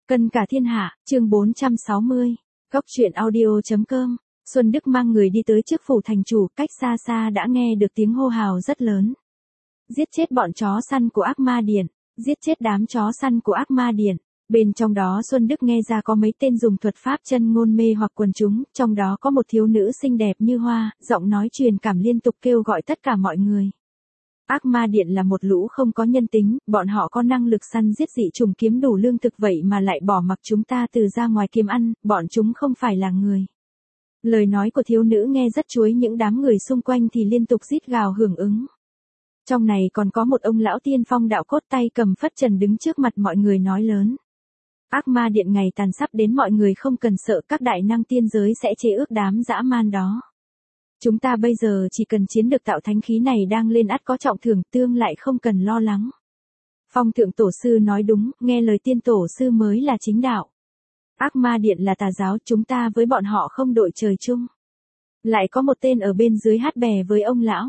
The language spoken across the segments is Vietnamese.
Cân cả thiên hạ, chương 460. Góc truyện audio.com. Xuân Đức mang người đi tới trước phủ thành chủ, cách xa xa đã nghe được tiếng hô hào rất lớn. Giết chết bọn chó săn của ác ma điện, giết chết đám chó săn của ác ma điện. Bên trong đó Xuân Đức nghe ra có mấy tên dùng thuật pháp chân ngôn mê hoặc quần chúng, trong đó có một thiếu nữ xinh đẹp như hoa, giọng nói truyền cảm liên tục kêu gọi tất cả mọi người. Ác ma điện là một lũ không có nhân tính, bọn họ có năng lực săn giết dị trùng kiếm đủ lương thực vậy mà lại bỏ mặc chúng ta từ ra ngoài kiếm ăn, bọn chúng không phải là người. Lời nói của thiếu nữ nghe rất chuối, những đám người xung quanh thì liên tục rít gào hưởng ứng. Trong này còn có một ông lão tiên phong đạo cốt tay cầm phất trần đứng trước mặt mọi người nói lớn. Ác ma điện ngày tàn sắp đến, mọi người không cần sợ, các đại năng tiên giới sẽ chế ước đám dã man đó. Chúng ta bây giờ chỉ cần chiến được tạo thánh khí này đang lên ắt có trọng thưởng, tương lại không cần lo lắng. Phong thượng tổ sư nói đúng, nghe lời tiên tổ sư mới là chính đạo. Ác ma điện là tà giáo, chúng ta với bọn họ không đội trời chung. Lại có một tên ở bên dưới hát bè với ông lão.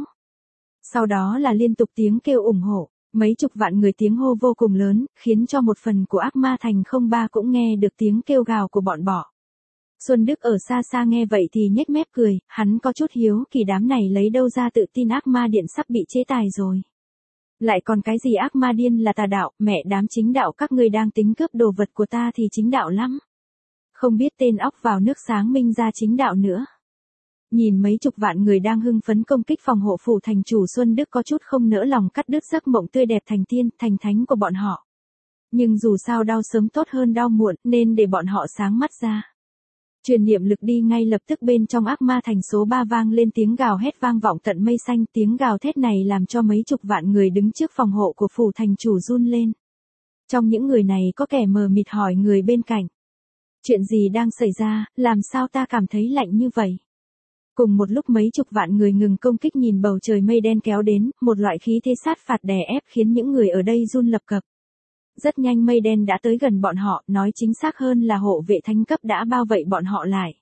Sau đó là liên tục tiếng kêu ủng hộ, mấy chục vạn người tiếng hô vô cùng lớn, khiến cho một phần của ác ma thành không ba cũng nghe được tiếng kêu gào của bọn bọ. Xuân Đức ở xa xa nghe vậy thì nhếch mép cười, hắn có chút hiếu kỳ đám này lấy đâu ra tự tin ác ma điện sắp bị chế tài rồi. Lại còn cái gì ác ma điên là tà đạo, mẹ đám chính đạo các ngươi đang tính cướp đồ vật của ta thì chính đạo lắm. Không biết tên óc vào nước sáng minh ra chính đạo nữa. Nhìn mấy chục vạn người đang hưng phấn công kích phòng hộ phủ thành chủ, Xuân Đức có chút không nỡ lòng cắt đứt giấc mộng tươi đẹp thành tiên, thành thánh của bọn họ. Nhưng dù sao đau sớm tốt hơn đau muộn, nên để bọn họ sáng mắt ra. Truyền niệm lực đi ngay lập tức bên trong ác ma thành số 3 vang lên tiếng gào hét vang vọng tận mây xanh, tiếng gào thét này làm cho mấy chục vạn người đứng trước phòng hộ của phủ thành chủ run lên. Trong những người này có kẻ mờ mịt hỏi người bên cạnh. Chuyện gì đang xảy ra, làm sao ta cảm thấy lạnh như vậy? Cùng một lúc mấy chục vạn người ngừng công kích nhìn bầu trời mây đen kéo đến, một loại khí thế sát phạt đè ép khiến những người ở đây run lập cập. Rất nhanh mây đen đã tới gần bọn họ, nói chính xác hơn là hộ vệ thánh cấp đã bao vây bọn họ lại.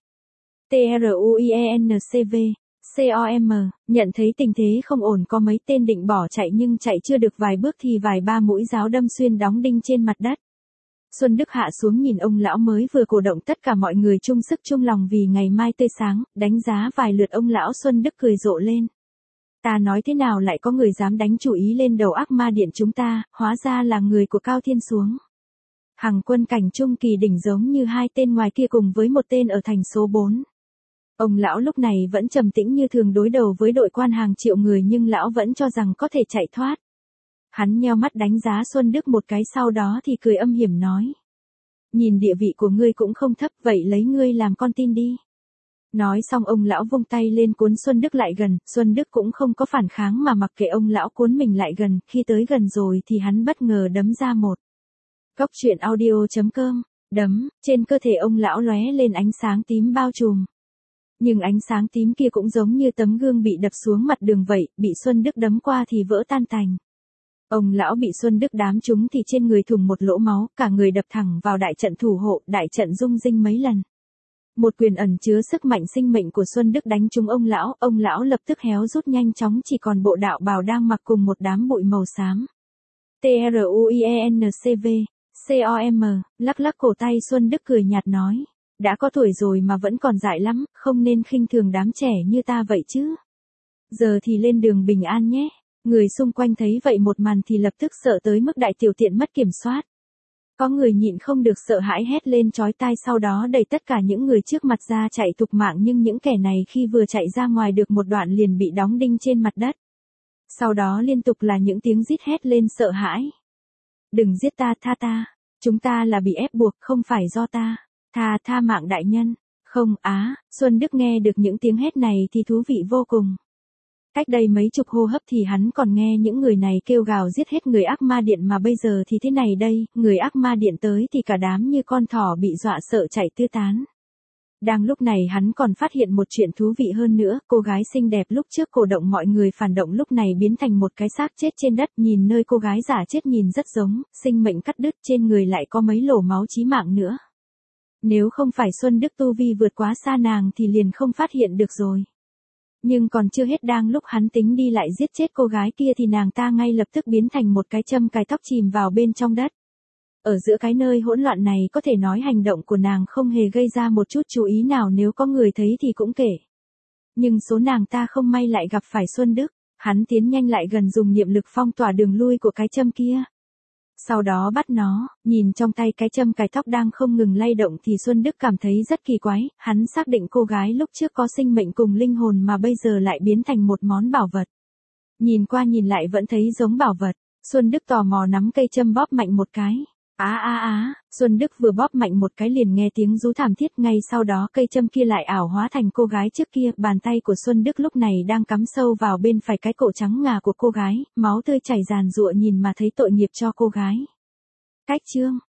TRUIENCV, COM, nhận thấy tình thế không ổn có mấy tên định bỏ chạy nhưng chạy chưa được vài bước thì vài ba mũi giáo đâm xuyên đóng đinh trên mặt đất. Xuân Đức hạ xuống nhìn ông lão mới vừa cổ động tất cả mọi người chung sức chung lòng vì ngày mai tươi sáng, đánh giá vài lượt ông lão Xuân Đức cười rộ lên. Ta nói thế nào lại có người dám đánh chủ ý lên đầu ác ma điện chúng ta, hóa ra là người của Cao Thiên xuống. Hằng quân cảnh trung kỳ đỉnh giống như hai tên ngoài kia cùng với một tên ở thành số 4. Ông lão lúc này vẫn trầm tĩnh như thường đối đầu với đội quan hàng triệu người nhưng lão vẫn cho rằng có thể chạy thoát. Hắn nheo mắt đánh giá Xuân Đức một cái sau đó thì cười âm hiểm nói. Nhìn địa vị của ngươi cũng không thấp, vậy lấy ngươi làm con tin đi. Nói xong ông lão vung tay lên cuốn Xuân Đức lại gần, Xuân Đức cũng không có phản kháng mà mặc kệ ông lão cuốn mình lại gần, khi tới gần rồi thì hắn bất ngờ đấm ra một. Góc truyện audio.com, đấm, trên cơ thể ông lão lóe lên ánh sáng tím bao trùm. Nhưng ánh sáng tím kia cũng giống như tấm gương bị đập xuống mặt đường vậy, bị Xuân Đức đấm qua thì vỡ tan tành. Ông lão bị Xuân Đức đám trúng thì trên người thủng một lỗ máu, cả người đập thẳng vào đại trận thủ hộ, đại trận rung rinh mấy lần. Một quyền ẩn chứa sức mạnh sinh mệnh của Xuân Đức đánh trúng ông lão lập tức héo rút nhanh chóng chỉ còn bộ đạo bào đang mặc cùng một đám bụi màu xám. TRUIENCV, COM, lắc lắc cổ tay Xuân Đức cười nhạt nói. Đã có tuổi rồi mà vẫn còn dại lắm, không nên khinh thường đám trẻ như ta vậy chứ. Giờ thì lên đường bình an nhé. Người xung quanh thấy vậy một màn thì lập tức sợ tới mức đại tiểu tiện mất kiểm soát. Có người nhịn không được sợ hãi hét lên chói tai, sau đó đẩy tất cả những người trước mặt ra chạy thục mạng, nhưng những kẻ này khi vừa chạy ra ngoài được một đoạn liền bị đóng đinh trên mặt đất. Sau đó liên tục là những tiếng rít hét lên sợ hãi. Đừng giết ta, tha ta. Chúng ta là bị ép buộc, không phải do ta. Tha mạng đại nhân. Không, Xuân Đức nghe được những tiếng hét này thì thú vị vô cùng. Cách đây mấy chục hô hấp thì hắn còn nghe những người này kêu gào giết hết người ác ma điện, mà bây giờ thì thế này đây, người ác ma điện tới thì cả đám như con thỏ bị dọa sợ chạy tứ tán. Đang lúc này hắn còn phát hiện một chuyện thú vị hơn nữa, cô gái xinh đẹp lúc trước cổ động mọi người phản động lúc này biến thành một cái xác chết trên đất, nhìn nơi cô gái giả chết nhìn rất giống, sinh mệnh cắt đứt, trên người lại có mấy lỗ máu chí mạng nữa. Nếu không phải Xuân Đức tu vi vượt quá xa nàng thì liền không phát hiện được rồi. Nhưng còn chưa hết, đang lúc hắn tính đi lại giết chết cô gái kia thì nàng ta ngay lập tức biến thành một cái châm cài tóc chìm vào bên trong đất. Ở giữa cái nơi hỗn loạn này có thể nói hành động của nàng không hề gây ra một chút chú ý nào, nếu có người thấy thì cũng kể. Nhưng số nàng ta không may lại gặp phải Xuân Đức, hắn tiến nhanh lại gần dùng niệm lực phong tỏa đường lui của cái châm kia. Sau đó bắt nó, nhìn trong tay cái châm cài tóc đang không ngừng lay động thì Xuân Đức cảm thấy rất kỳ quái, hắn xác định cô gái lúc trước có sinh mệnh cùng linh hồn mà bây giờ lại biến thành một món bảo vật. Nhìn qua nhìn lại vẫn thấy giống bảo vật, Xuân Đức tò mò nắm cây châm bóp mạnh một cái. Xuân Đức vừa bóp mạnh một cái liền nghe tiếng rú thảm thiết, ngay sau đó cây châm kia lại ảo hóa thành cô gái trước kia, bàn tay của Xuân Đức lúc này đang cắm sâu vào bên phải cái cổ trắng ngà của cô gái, máu tươi chảy ràn rụa nhìn mà thấy tội nghiệp cho cô gái. Cách chương